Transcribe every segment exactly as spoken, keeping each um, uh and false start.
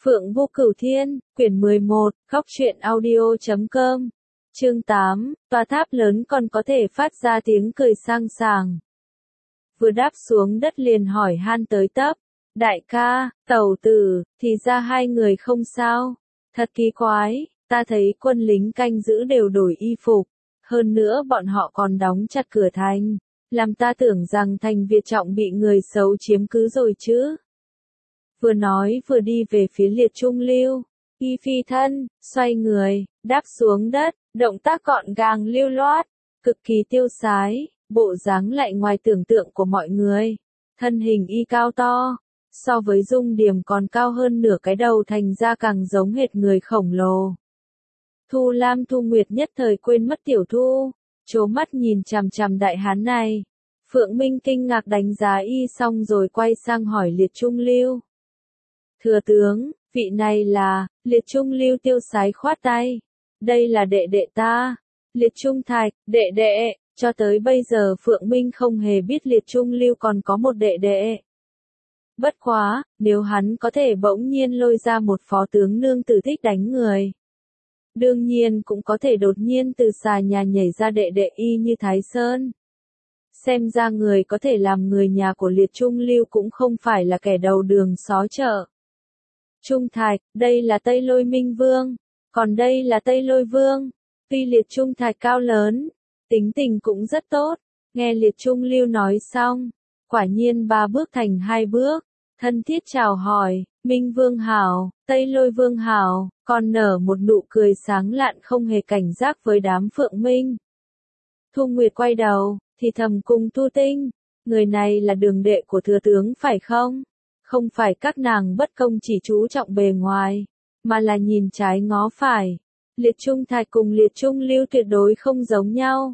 Phượng Vô Cửu Thiên, quyển mười một, góc truyện audio chấm com. Chương tám, tòa tháp lớn còn có thể phát ra tiếng cười sang sảng. Vừa đáp xuống đất liền hỏi han tới tấp. Đại ca, tẩu tử, thì ra hai người không sao. Thật kỳ quái, ta thấy quân lính canh giữ đều đổi y phục. Hơn nữa bọn họ còn đóng chặt cửa thành. Làm ta tưởng rằng thành Việt Trọng bị người xấu chiếm cứ rồi chứ. Vừa nói vừa đi về phía Liệt Trung Lưu. Y phi thân, xoay người, đáp xuống đất, động tác gọn gàng lưu loát, cực kỳ tiêu sái, bộ dáng lại ngoài tưởng tượng của mọi người. Thân hình y cao to, so với Dung Điểm còn cao hơn nửa cái đầu, thành ra càng giống hệt người khổng lồ. Thu Lam Thu Nguyệt nhất thời quên mất Tiểu Thu, trố mắt nhìn chằm chằm đại hán này. Phượng Minh kinh ngạc đánh giá y xong rồi quay sang hỏi Liệt Trung Lưu. Thừa tướng, vị này là, Liệt Trung Lưu tiêu sái khoát tay. Đây là đệ đệ ta. Liệt Trung Thạch, đệ đệ, cho tới bây giờ Phượng Minh không hề biết Liệt Trung Lưu còn có một đệ đệ. Bất quá, nếu hắn có thể bỗng nhiên lôi ra một phó tướng nương tử thích đánh người. Đương nhiên cũng có thể đột nhiên từ xà nhà nhảy ra đệ đệ y như Thái Sơn. Xem ra người có thể làm người nhà của Liệt Trung Lưu cũng không phải là kẻ đầu đường xó chợ. Trung Thạch, đây là Tây Lôi Minh Vương, còn đây là Tây Lôi Vương. Tuy Liệt Trung Thạch cao lớn, tính tình cũng rất tốt, nghe Liệt Trung Lưu nói xong, quả nhiên ba bước thành hai bước, thân thiết chào hỏi, Minh Vương hảo, Tây Lôi Vương hảo, còn nở một nụ cười sáng lạn không hề cảnh giác với đám Phượng Minh. Thu Nguyệt quay đầu, thì thầm cùng Thu Tinh, người này là đường đệ của thừa tướng phải không? Không phải các nàng bất công chỉ chú trọng bề ngoài, mà là nhìn trái ngó phải. Liệt Trung Thạch cùng Liệt Trung Lưu tuyệt đối không giống nhau.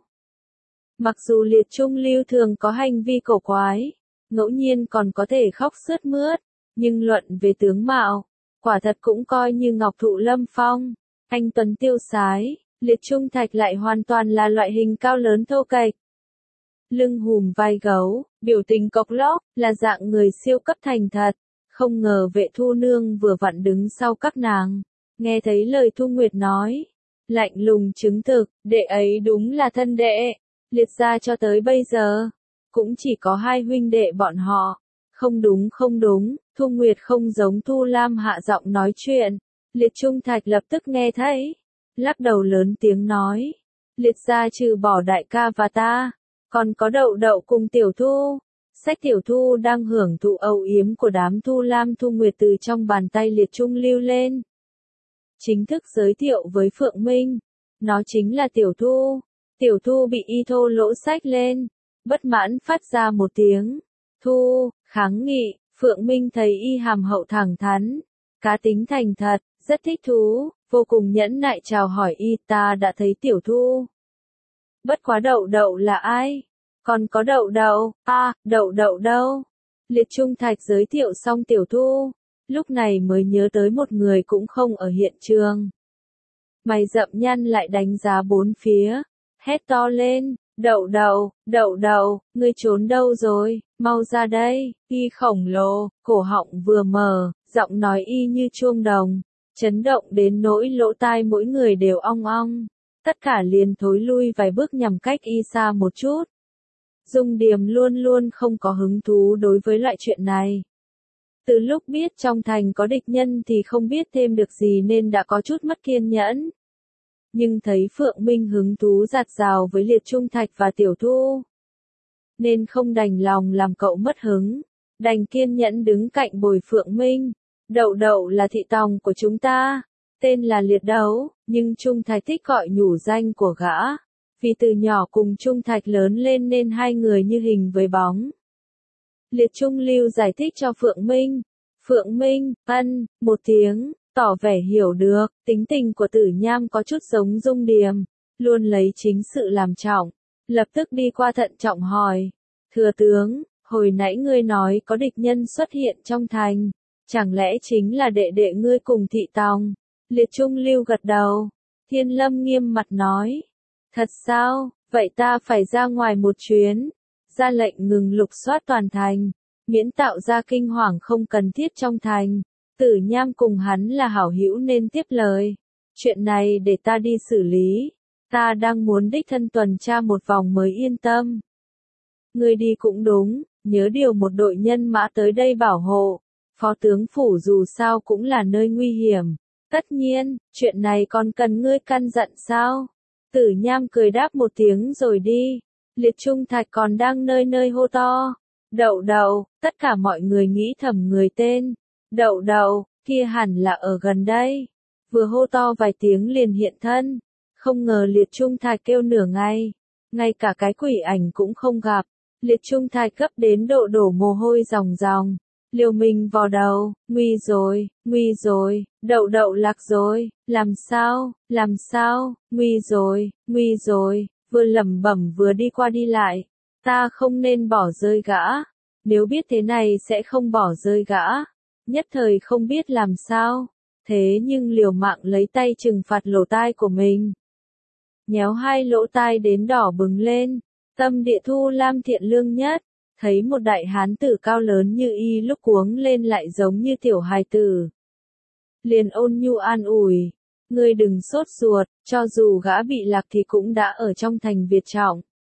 Mặc dù Liệt Trung Lưu thường có hành vi cổ quái, ngẫu nhiên còn có thể khóc sướt mướt, nhưng luận về tướng mạo, quả thật cũng coi như ngọc thụ lâm phong, anh tuấn tiêu sái. Liệt Trung Thạch lại hoàn toàn là loại hình cao lớn thô kệch. Lưng hùm vai gấu, biểu tình cộc lốc, là dạng người siêu cấp thành thật. Không ngờ Vệ Thu Nương vừa vặn đứng sau các nàng, nghe thấy lời Thu Nguyệt nói, lạnh lùng chứng thực, đệ ấy đúng là thân đệ. Liệt gia cho tới bây giờ, cũng chỉ có hai huynh đệ bọn họ. Không đúng không đúng, Thu Nguyệt không giống Thu Lam hạ giọng nói chuyện. Liệt Trung Thạch lập tức nghe thấy, lắc đầu lớn tiếng nói, Liệt gia trừ bỏ đại ca và ta, còn có Đậu Đậu cùng Tiểu Thu. Sách Tiểu Thu đang hưởng thụ âu yếm của đám Thu Lam Thu Nguyệt từ trong bàn tay Liệt Trung Lưu lên. Chính thức giới thiệu với Phượng Minh, nó chính là Tiểu Thu. Tiểu Thu bị y thô lỗ sách lên, bất mãn phát ra một tiếng. Thu, kháng nghị. Phượng Minh thấy y hàm hậu thẳng thắn, cá tính thành thật, rất thích thú, vô cùng nhẫn nại chào hỏi y. Ta đã thấy Tiểu Thu. Bất quá Đậu Đậu là ai? Còn có Đậu Đậu, à, Đậu Đậu đâu? Liệt Trung Thạch giới thiệu xong Tiểu Thu, lúc này mới nhớ tới một người cũng không ở hiện trường. Mày rậm nhăn lại đánh giá bốn phía, hét to lên, Đậu Đậu, Đậu Đậu, ngươi trốn đâu rồi, mau ra đây. Y khổng lồ, cổ họng vừa mở, giọng nói y như chuông đồng, chấn động đến nỗi lỗ tai mỗi người đều ong ong. Tất cả liền thối lui vài bước nhằm cách y xa một chút. Dung Điểm luôn luôn không có hứng thú đối với loại chuyện này. Từ lúc biết trong thành có địch nhân thì không biết thêm được gì nên đã có chút mất kiên nhẫn. Nhưng thấy Phượng Minh hứng thú dạt dào với Liệt Trung Thạch và Tiểu Thu, nên không đành lòng làm cậu mất hứng, đành kiên nhẫn đứng cạnh bồi Phượng Minh. Đậu Đậu là thị tòng của chúng ta, tên là Liệt Đấu, nhưng Trung Thạch thích gọi nhủ danh của gã. Vì từ nhỏ cùng Trung Thạch lớn lên nên hai người như hình với bóng. Liệt Trung Lưu giải thích cho Phượng Minh. Phượng Minh, ân, một tiếng, tỏ vẻ hiểu được, tính tình của Tử Nham có chút giống Dung Điểm, luôn lấy chính sự làm trọng. Lập tức đi qua thận trọng hỏi, thừa tướng, hồi nãy ngươi nói có địch nhân xuất hiện trong thành, chẳng lẽ chính là đệ đệ ngươi cùng thị tòng? Liệt Trung Lưu gật đầu, Thiên Lâm nghiêm mặt nói, thật sao, vậy ta phải ra ngoài một chuyến, ra lệnh ngừng lục soát toàn thành, miễn tạo ra kinh hoàng không cần thiết trong thành. Tử Nham cùng hắn là hảo hữu nên tiếp lời. Chuyện này để ta đi xử lý. Ta đang muốn đích thân tuần tra một vòng mới yên tâm. Ngươi đi cũng đúng, nhớ điều một đội nhân mã tới đây bảo hộ. Phó tướng phủ dù sao cũng là nơi nguy hiểm. Tất nhiên, chuyện này còn cần ngươi căn dặn sao? Tử Nham cười đáp một tiếng rồi đi. Liệt Trung Thạch còn đang nơi nơi hô to. Đậu đậu, tất cả mọi người nghĩ thầm người tên. Đậu đậu, kia hẳn là ở gần đây. Vừa hô to vài tiếng liền hiện thân. Không ngờ Liệt Trung Thạch kêu nửa ngày. Ngay cả cái quỷ ảnh cũng không gặp. Liệt Trung Thạch gấp đến độ đổ mồ hôi ròng ròng. Liều mình vò đầu, nguy rồi, nguy rồi, đậu đậu lạc rồi, làm sao, làm sao, nguy rồi, nguy rồi, vừa lẩm bẩm vừa đi qua đi lại. Ta không nên bỏ rơi gã, nếu biết thế này sẽ không bỏ rơi gã. Nhất thời không biết làm sao, thế nhưng liều mạng lấy tay trừng phạt lỗ tai của mình. Nhéo hai lỗ tai đến đỏ bừng lên, tâm địa Thu Lam thiện lương nhất. Thấy một đại hán tử cao lớn như y lúc cuống lên lại giống như tiểu hài tử. Liền ôn nhu an ủi, ngươi đừng sốt ruột, cho dù gã bị lạc thì cũng đã ở trong thành Việt Trọng.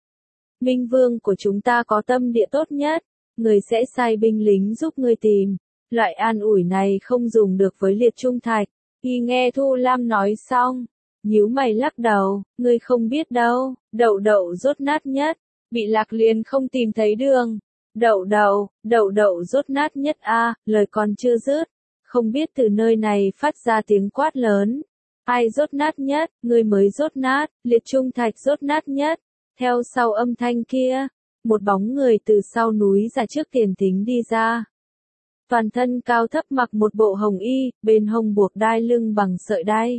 Minh Vương của chúng ta có tâm địa tốt nhất, người sẽ sai binh lính giúp ngươi tìm. Loại an ủi này không dùng được với Liệt Trung Thạch. Y nghe Thu Lam nói xong, nhíu mày lắc đầu, ngươi không biết đâu, đậu đậu rốt nát nhất. Bị lạc liền không tìm thấy đường. Đậu đậu, đậu đậu rốt nát nhất a, à, lời còn chưa dứt. Không biết từ nơi này phát ra tiếng quát lớn. Ai rốt nát nhất, người mới rốt nát, Liệt Trung Thạch rốt nát nhất. Theo sau âm thanh kia, một bóng người từ sau núi ra trước Tiền Thính đi ra. Toàn thân cao thấp mặc một bộ hồng y, bên hông buộc đai lưng bằng sợi đai.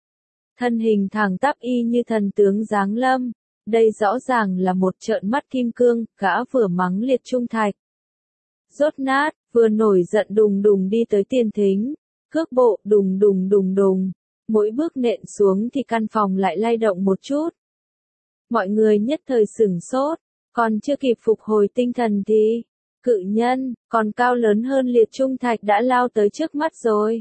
Thân hình thẳng tắp y như thần tướng giáng lâm. Đây rõ ràng là một trợn mắt kim cương, gã vừa mắng Liệt Trung Thạch. Rốt nát, vừa nổi giận đùng đùng đi tới Tiền Thính, cước bộ đùng đùng đùng đùng, mỗi bước nện xuống thì căn phòng lại lay động một chút. Mọi người nhất thời sửng sốt, còn chưa kịp phục hồi tinh thần thì, cự nhân, còn cao lớn hơn Liệt Trung Thạch đã lao tới trước mắt rồi.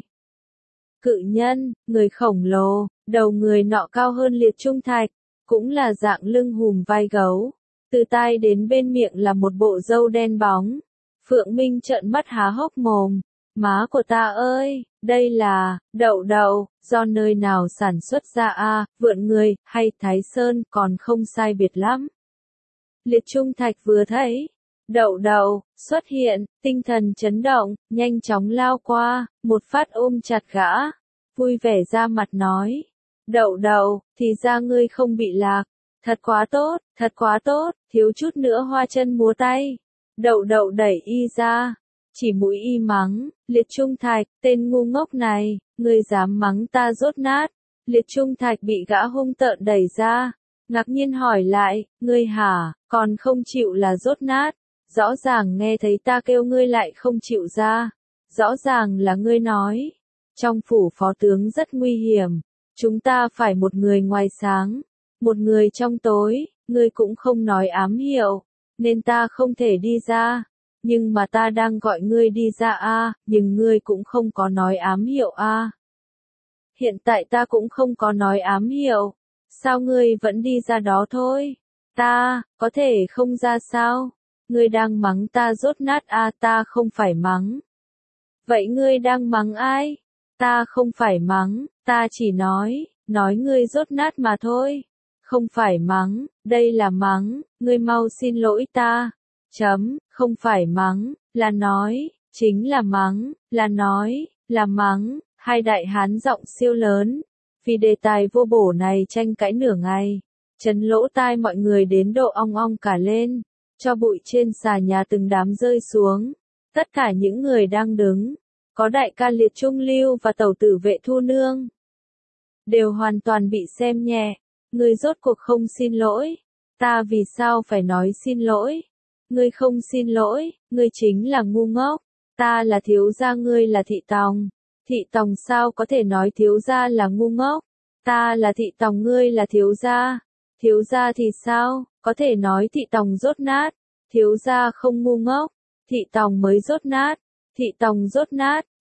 Cự nhân, người khổng lồ, đầu người nọ cao hơn Liệt Trung Thạch. Cũng là dạng lưng hùm vai gấu, từ tai đến bên miệng là một bộ râu đen bóng. Phượng Minh trợn mắt há hốc mồm, má của ta ơi, đây là, đậu đậu, do nơi nào sản xuất ra a, Vượn Người, hay Thái Sơn, còn không sai biệt lắm. Liệt Trung Thạch vừa thấy, đậu đậu, xuất hiện, tinh thần chấn động, nhanh chóng lao qua, một phát ôm chặt gã, vui vẻ ra mặt nói. Đậu đậu, thì ra ngươi không bị lạc. Thật quá tốt, thật quá tốt, thiếu chút nữa hoa chân múa tay. Đậu đậu đẩy y ra. Chỉ mũi y mắng, Liệt Trung Thạch, tên ngu ngốc này, ngươi dám mắng ta rốt nát. Liệt Trung Thạch bị gã hung tợn đẩy ra. Ngạc nhiên hỏi lại, ngươi hả, còn không chịu là rốt nát. Rõ ràng nghe thấy ta kêu ngươi lại không chịu ra. Rõ ràng là ngươi nói. Trong phủ phó tướng rất nguy hiểm. Chúng ta phải một người ngoài sáng, một người trong tối, ngươi cũng không nói ám hiệu, nên ta không thể đi ra. Nhưng mà ta đang gọi ngươi đi ra a, nhưng ngươi cũng không có nói ám hiệu a. Hiện tại ta cũng không có nói ám hiệu, sao ngươi vẫn đi ra đó thôi? Ta, có thể không ra sao? Ngươi đang mắng ta rốt nát a, ta không phải mắng. Vậy ngươi đang mắng ai? Ta không phải mắng, ta chỉ nói, nói ngươi rốt nát mà thôi. Không phải mắng, đây là mắng, ngươi mau xin lỗi ta. Chấm, không phải mắng, là nói, chính là mắng, là nói, là mắng. Hai đại hán giọng siêu lớn, vì đề tài vô bổ này tranh cãi nửa ngày, chấn lỗ tai mọi người đến độ ong ong cả lên, cho bụi trên xà nhà từng đám rơi xuống. Tất cả những người đang đứng, có đại ca Liệt Trung Lưu và tẩu tử Vệ Thu Nương, đều hoàn toàn bị xem nhẹ. Ngươi rốt cuộc không xin lỗi, ta vì sao phải nói xin lỗi? Ngươi không xin lỗi, ngươi chính là ngu ngốc, ta là thiếu gia, ngươi là thị tòng. Thị tòng sao có thể nói thiếu gia là ngu ngốc? Ta là thị tòng, ngươi là thiếu gia. Thiếu gia thì sao, có thể nói thị tòng rốt nát? Thiếu gia không ngu ngốc, thị tòng mới rốt nát. Thị tòng rốt nát,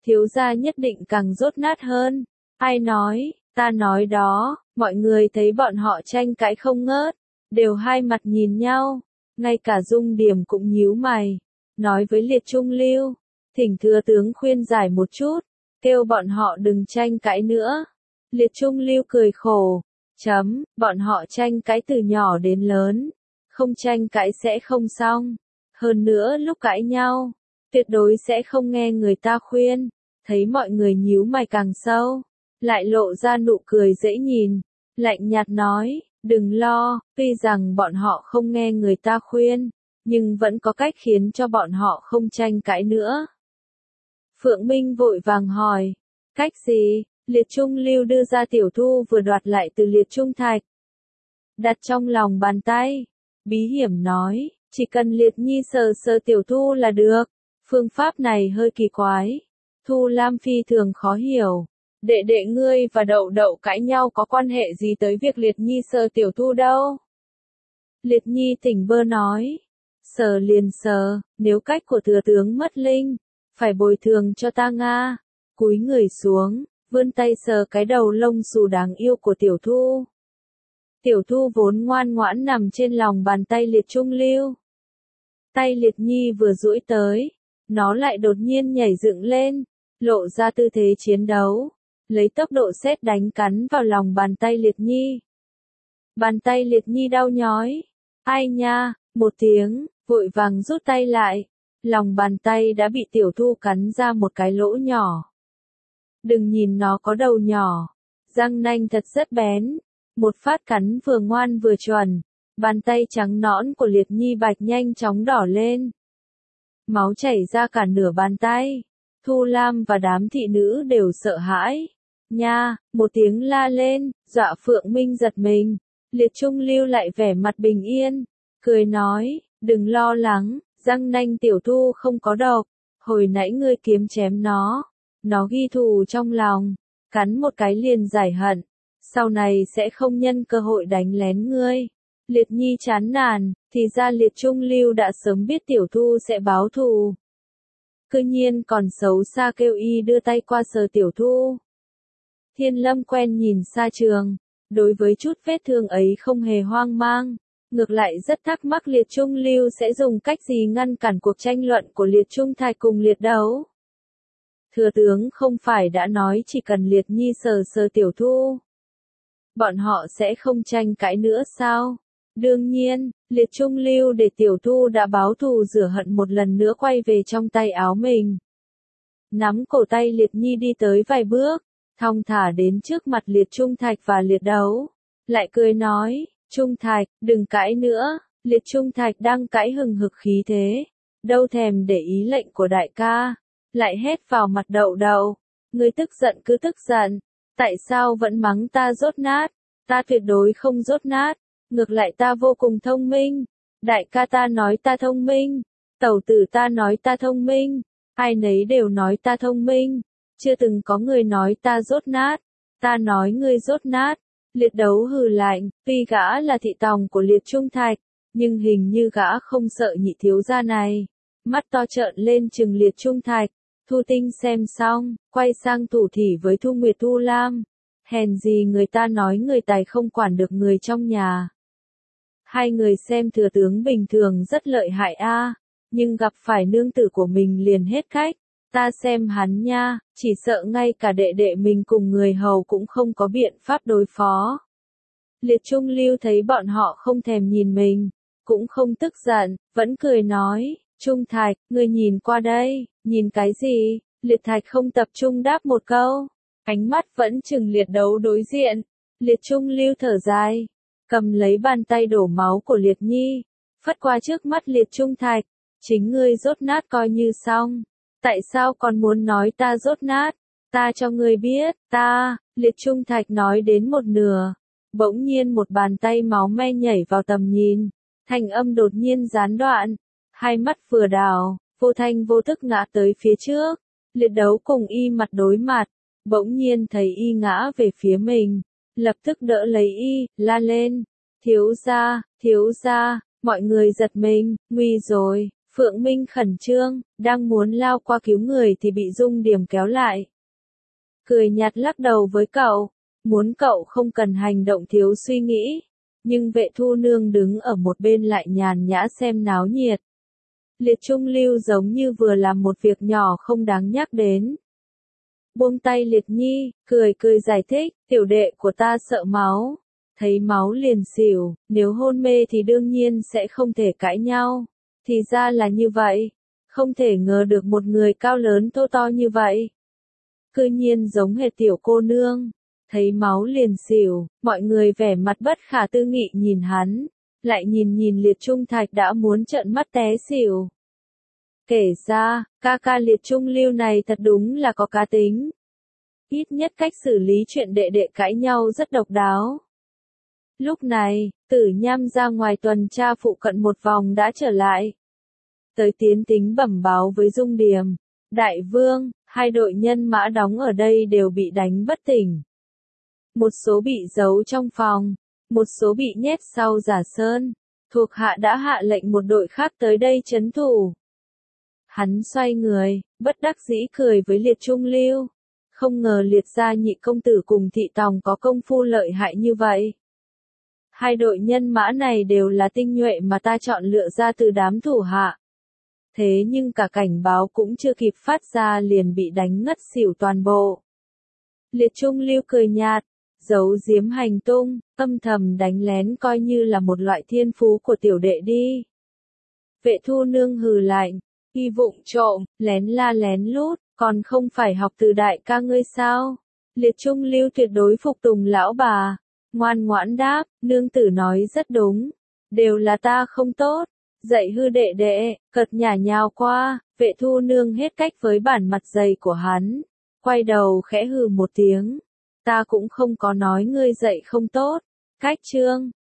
thiếu gia nhất định càng dốt nát hơn. Ai nói, ta nói đó, mọi người thấy bọn họ tranh cãi không ngớt, đều hai mặt nhìn nhau, ngay cả Dung Điểm cũng nhíu mày, nói với Liệt Trung Lưu, thỉnh thừa tướng khuyên giải một chút, kêu bọn họ đừng tranh cãi nữa. Liệt Trung Lưu cười khổ, chấm, bọn họ tranh cãi từ nhỏ đến lớn, không tranh cãi sẽ không xong, hơn nữa lúc cãi nhau, tuyệt đối sẽ không nghe người ta khuyên. Thấy mọi người nhíu mày càng sâu, lại lộ ra nụ cười dễ nhìn, lạnh nhạt nói, đừng lo, tuy rằng bọn họ không nghe người ta khuyên, nhưng vẫn có cách khiến cho bọn họ không tranh cãi nữa. Phượng Minh vội vàng hỏi, cách gì? Liệt Trung Lưu đưa ra Tiểu Thu vừa đoạt lại từ Liệt Trung Thạch, đặt trong lòng bàn tay, bí hiểm nói, chỉ cần Liệt Nhi sờ sờ Tiểu Thu là được. Phương pháp này hơi kỳ quái. Thu Lam phi thường khó hiểu. Đệ đệ ngươi và Đậu Đậu cãi nhau có quan hệ gì tới việc Liệt Nhi sờ Tiểu Thu đâu? Liệt Nhi tỉnh bơ nói. Sờ liền sờ, nếu cách của thừa tướng mất linh, phải bồi thường cho ta Nga. Cúi người xuống, vươn tay sờ cái đầu lông xù đáng yêu của Tiểu Thu. Tiểu Thu vốn ngoan ngoãn nằm trên lòng bàn tay Liệt Trung Lưu. Tay Liệt Nhi vừa duỗi tới, nó lại đột nhiên nhảy dựng lên, lộ ra tư thế chiến đấu, lấy tốc độ sét đánh cắn vào lòng bàn tay Liệt Nhi. Bàn tay Liệt Nhi đau nhói, ai nha, một tiếng, vội vàng rút tay lại, lòng bàn tay đã bị Tiểu Thu cắn ra một cái lỗ nhỏ. Đừng nhìn nó có đầu nhỏ, răng nanh thật rất bén, một phát cắn vừa ngoan vừa chuẩn, bàn tay trắng nõn của Liệt Nhi bạch nhanh chóng đỏ lên. Máu chảy ra cả nửa bàn tay. Thu Lam và đám thị nữ đều sợ hãi. Nha, một tiếng la lên, dọa Phượng Minh giật mình. Liệt Trung Lưu lại vẻ mặt bình yên, cười nói, đừng lo lắng, răng nanh Tiểu Thu không có độc. Hồi nãy ngươi kiếm chém nó, nó ghi thù trong lòng, cắn một cái liền giải hận, sau này sẽ không nhân cơ hội đánh lén ngươi. Liệt Nhi chán nản, thì ra Liệt Trung Lưu đã sớm biết Tiểu Thu sẽ báo thù. Cư nhiên còn xấu xa kêu y đưa tay qua sờ Tiểu Thu. Thiên Lâm quen nhìn xa trường, đối với chút vết thương ấy không hề hoang mang, ngược lại rất thắc mắc Liệt Trung Lưu sẽ dùng cách gì ngăn cản cuộc tranh luận của Liệt Trung Thạch cùng Liệt Đấu. Thừa tướng không phải đã nói chỉ cần Liệt Nhi sờ sờ Tiểu Thu, bọn họ sẽ không tranh cãi nữa sao? Đương nhiên, Liệt Trung Lưu để Tiểu Thu đã báo thù rửa hận một lần nữa quay về trong tay áo mình. Nắm cổ tay Liệt Nhi đi tới vài bước, thong thả đến trước mặt Liệt Trung Thạch và Liệt Đấu. Lại cười nói, Trung Thạch, đừng cãi nữa. Liệt Trung Thạch đang cãi hừng hực khí thế, đâu thèm để ý lệnh của đại ca, lại hét vào mặt Đậu Đậu. Ngươi tức giận cứ tức giận, tại sao vẫn mắng ta dốt nát? Ta tuyệt đối không dốt nát. Ngược lại ta vô cùng thông minh, đại ca ta nói ta thông minh, tẩu tử ta nói ta thông minh, ai nấy đều nói ta thông minh, chưa từng có người nói ta dốt nát, ta nói ngươi dốt nát. Liệt Đấu hừ lạnh, tuy gã là thị tòng của Liệt Trung Thạch, nhưng hình như gã không sợ nhị thiếu gia này, mắt to trợn lên trừng Liệt Trung Thạch. Thu Tinh xem xong, quay sang thủ thỉ với Thu Nguyệt Thu Lam, hèn gì người ta nói người tài không quản được người trong nhà. Hai người xem thừa tướng bình thường rất lợi hại a, nhưng gặp phải nương tử của mình liền hết cách. Ta xem hắn nha, chỉ sợ ngay cả đệ đệ mình cùng người hầu cũng không có biện pháp đối phó. Liệt Trung Lưu thấy bọn họ không thèm nhìn mình, cũng không tức giận, vẫn cười nói, Trung Thạch, ngươi nhìn qua đây, nhìn cái gì? Liệt Thạch không tập trung đáp một câu, ánh mắt vẫn chừng Liệt Đấu đối diện. Liệt Trung Lưu thở dài, cầm lấy bàn tay đổ máu của Liệt Nhi, phất qua trước mắt Liệt Trung Thạch, chính ngươi dốt nát coi như xong, tại sao còn muốn nói ta dốt nát? Ta cho ngươi biết, ta, Liệt Trung Thạch nói đến một nửa, bỗng nhiên một bàn tay máu me nhảy vào tầm nhìn, thanh âm đột nhiên gián đoạn, hai mắt vừa đảo, vô thanh vô thức ngã tới phía trước. Liệt Đấu cùng y mặt đối mặt, bỗng nhiên thấy y ngã về phía mình, lập tức đỡ lấy y, la lên, thiếu gia, thiếu gia. Mọi người giật mình, nguy rồi, Phượng Minh khẩn trương, đang muốn lao qua cứu người thì bị Dung Điềm kéo lại. Cười nhạt lắc đầu với cậu, muốn cậu không cần hành động thiếu suy nghĩ. Nhưng Vệ Thu Nương đứng ở một bên lại nhàn nhã xem náo nhiệt. Liệt Trung Lưu giống như vừa làm một việc nhỏ không đáng nhắc đến. Buông tay Liệt Nhi, cười cười giải thích, tiểu đệ của ta sợ máu. Thấy máu liền xỉu, nếu hôn mê thì đương nhiên sẽ không thể cãi nhau. Thì ra là như vậy. Không thể ngờ được một người cao lớn thô to như vậy. Cư nhiên giống hệt tiểu cô nương. Thấy máu liền xỉu, mọi người vẻ mặt bất khả tư nghị nhìn hắn. Lại nhìn nhìn Liệt Trung Thạch đã muốn trợn mắt té xỉu. Kể ra, ca ca Liệt Trung Lưu này thật đúng là có cá tính. Ít nhất cách xử lý chuyện đệ đệ cãi nhau rất độc đáo. Lúc này, Tử Nham ra ngoài tuần tra phụ cận một vòng đã trở lại. Tới Tiến Tính bẩm báo với Dung Điềm. Đại vương, hai đội nhân mã đóng ở đây đều bị đánh bất tỉnh. Một số bị giấu trong phòng, một số bị nhét sau giả sơn. Thuộc hạ đã hạ lệnh một đội khác tới đây trấn thủ. Hắn xoay người, bất đắc dĩ cười với Liệt Trung Lưu. Không ngờ Liệt gia nhị công tử cùng thị tòng có công phu lợi hại như vậy. Hai đội nhân mã này đều là tinh nhuệ mà ta chọn lựa ra từ đám thủ hạ. Thế nhưng cả cảnh báo cũng chưa kịp phát ra liền bị đánh ngất xỉu toàn bộ. Liệt Trung Lưu cười nhạt, giấu giếm hành tung, âm thầm đánh lén coi như là một loại thiên phú của tiểu đệ đi. Vệ Thu Nương hừ lạnh, y vụng trộm, lén la lén lút, còn không phải học từ đại ca ngươi sao? Liệt Trung Lưu tuyệt đối phục tùng lão bà, ngoan ngoãn đáp, nương tử nói rất đúng, đều là ta không tốt, dạy hư đệ đệ, cợt nhả nhào qua, Vệ Thu Nương hết cách với bản mặt dày của hắn, quay đầu khẽ hừ một tiếng, ta cũng không có nói ngươi dạy không tốt, cách chương.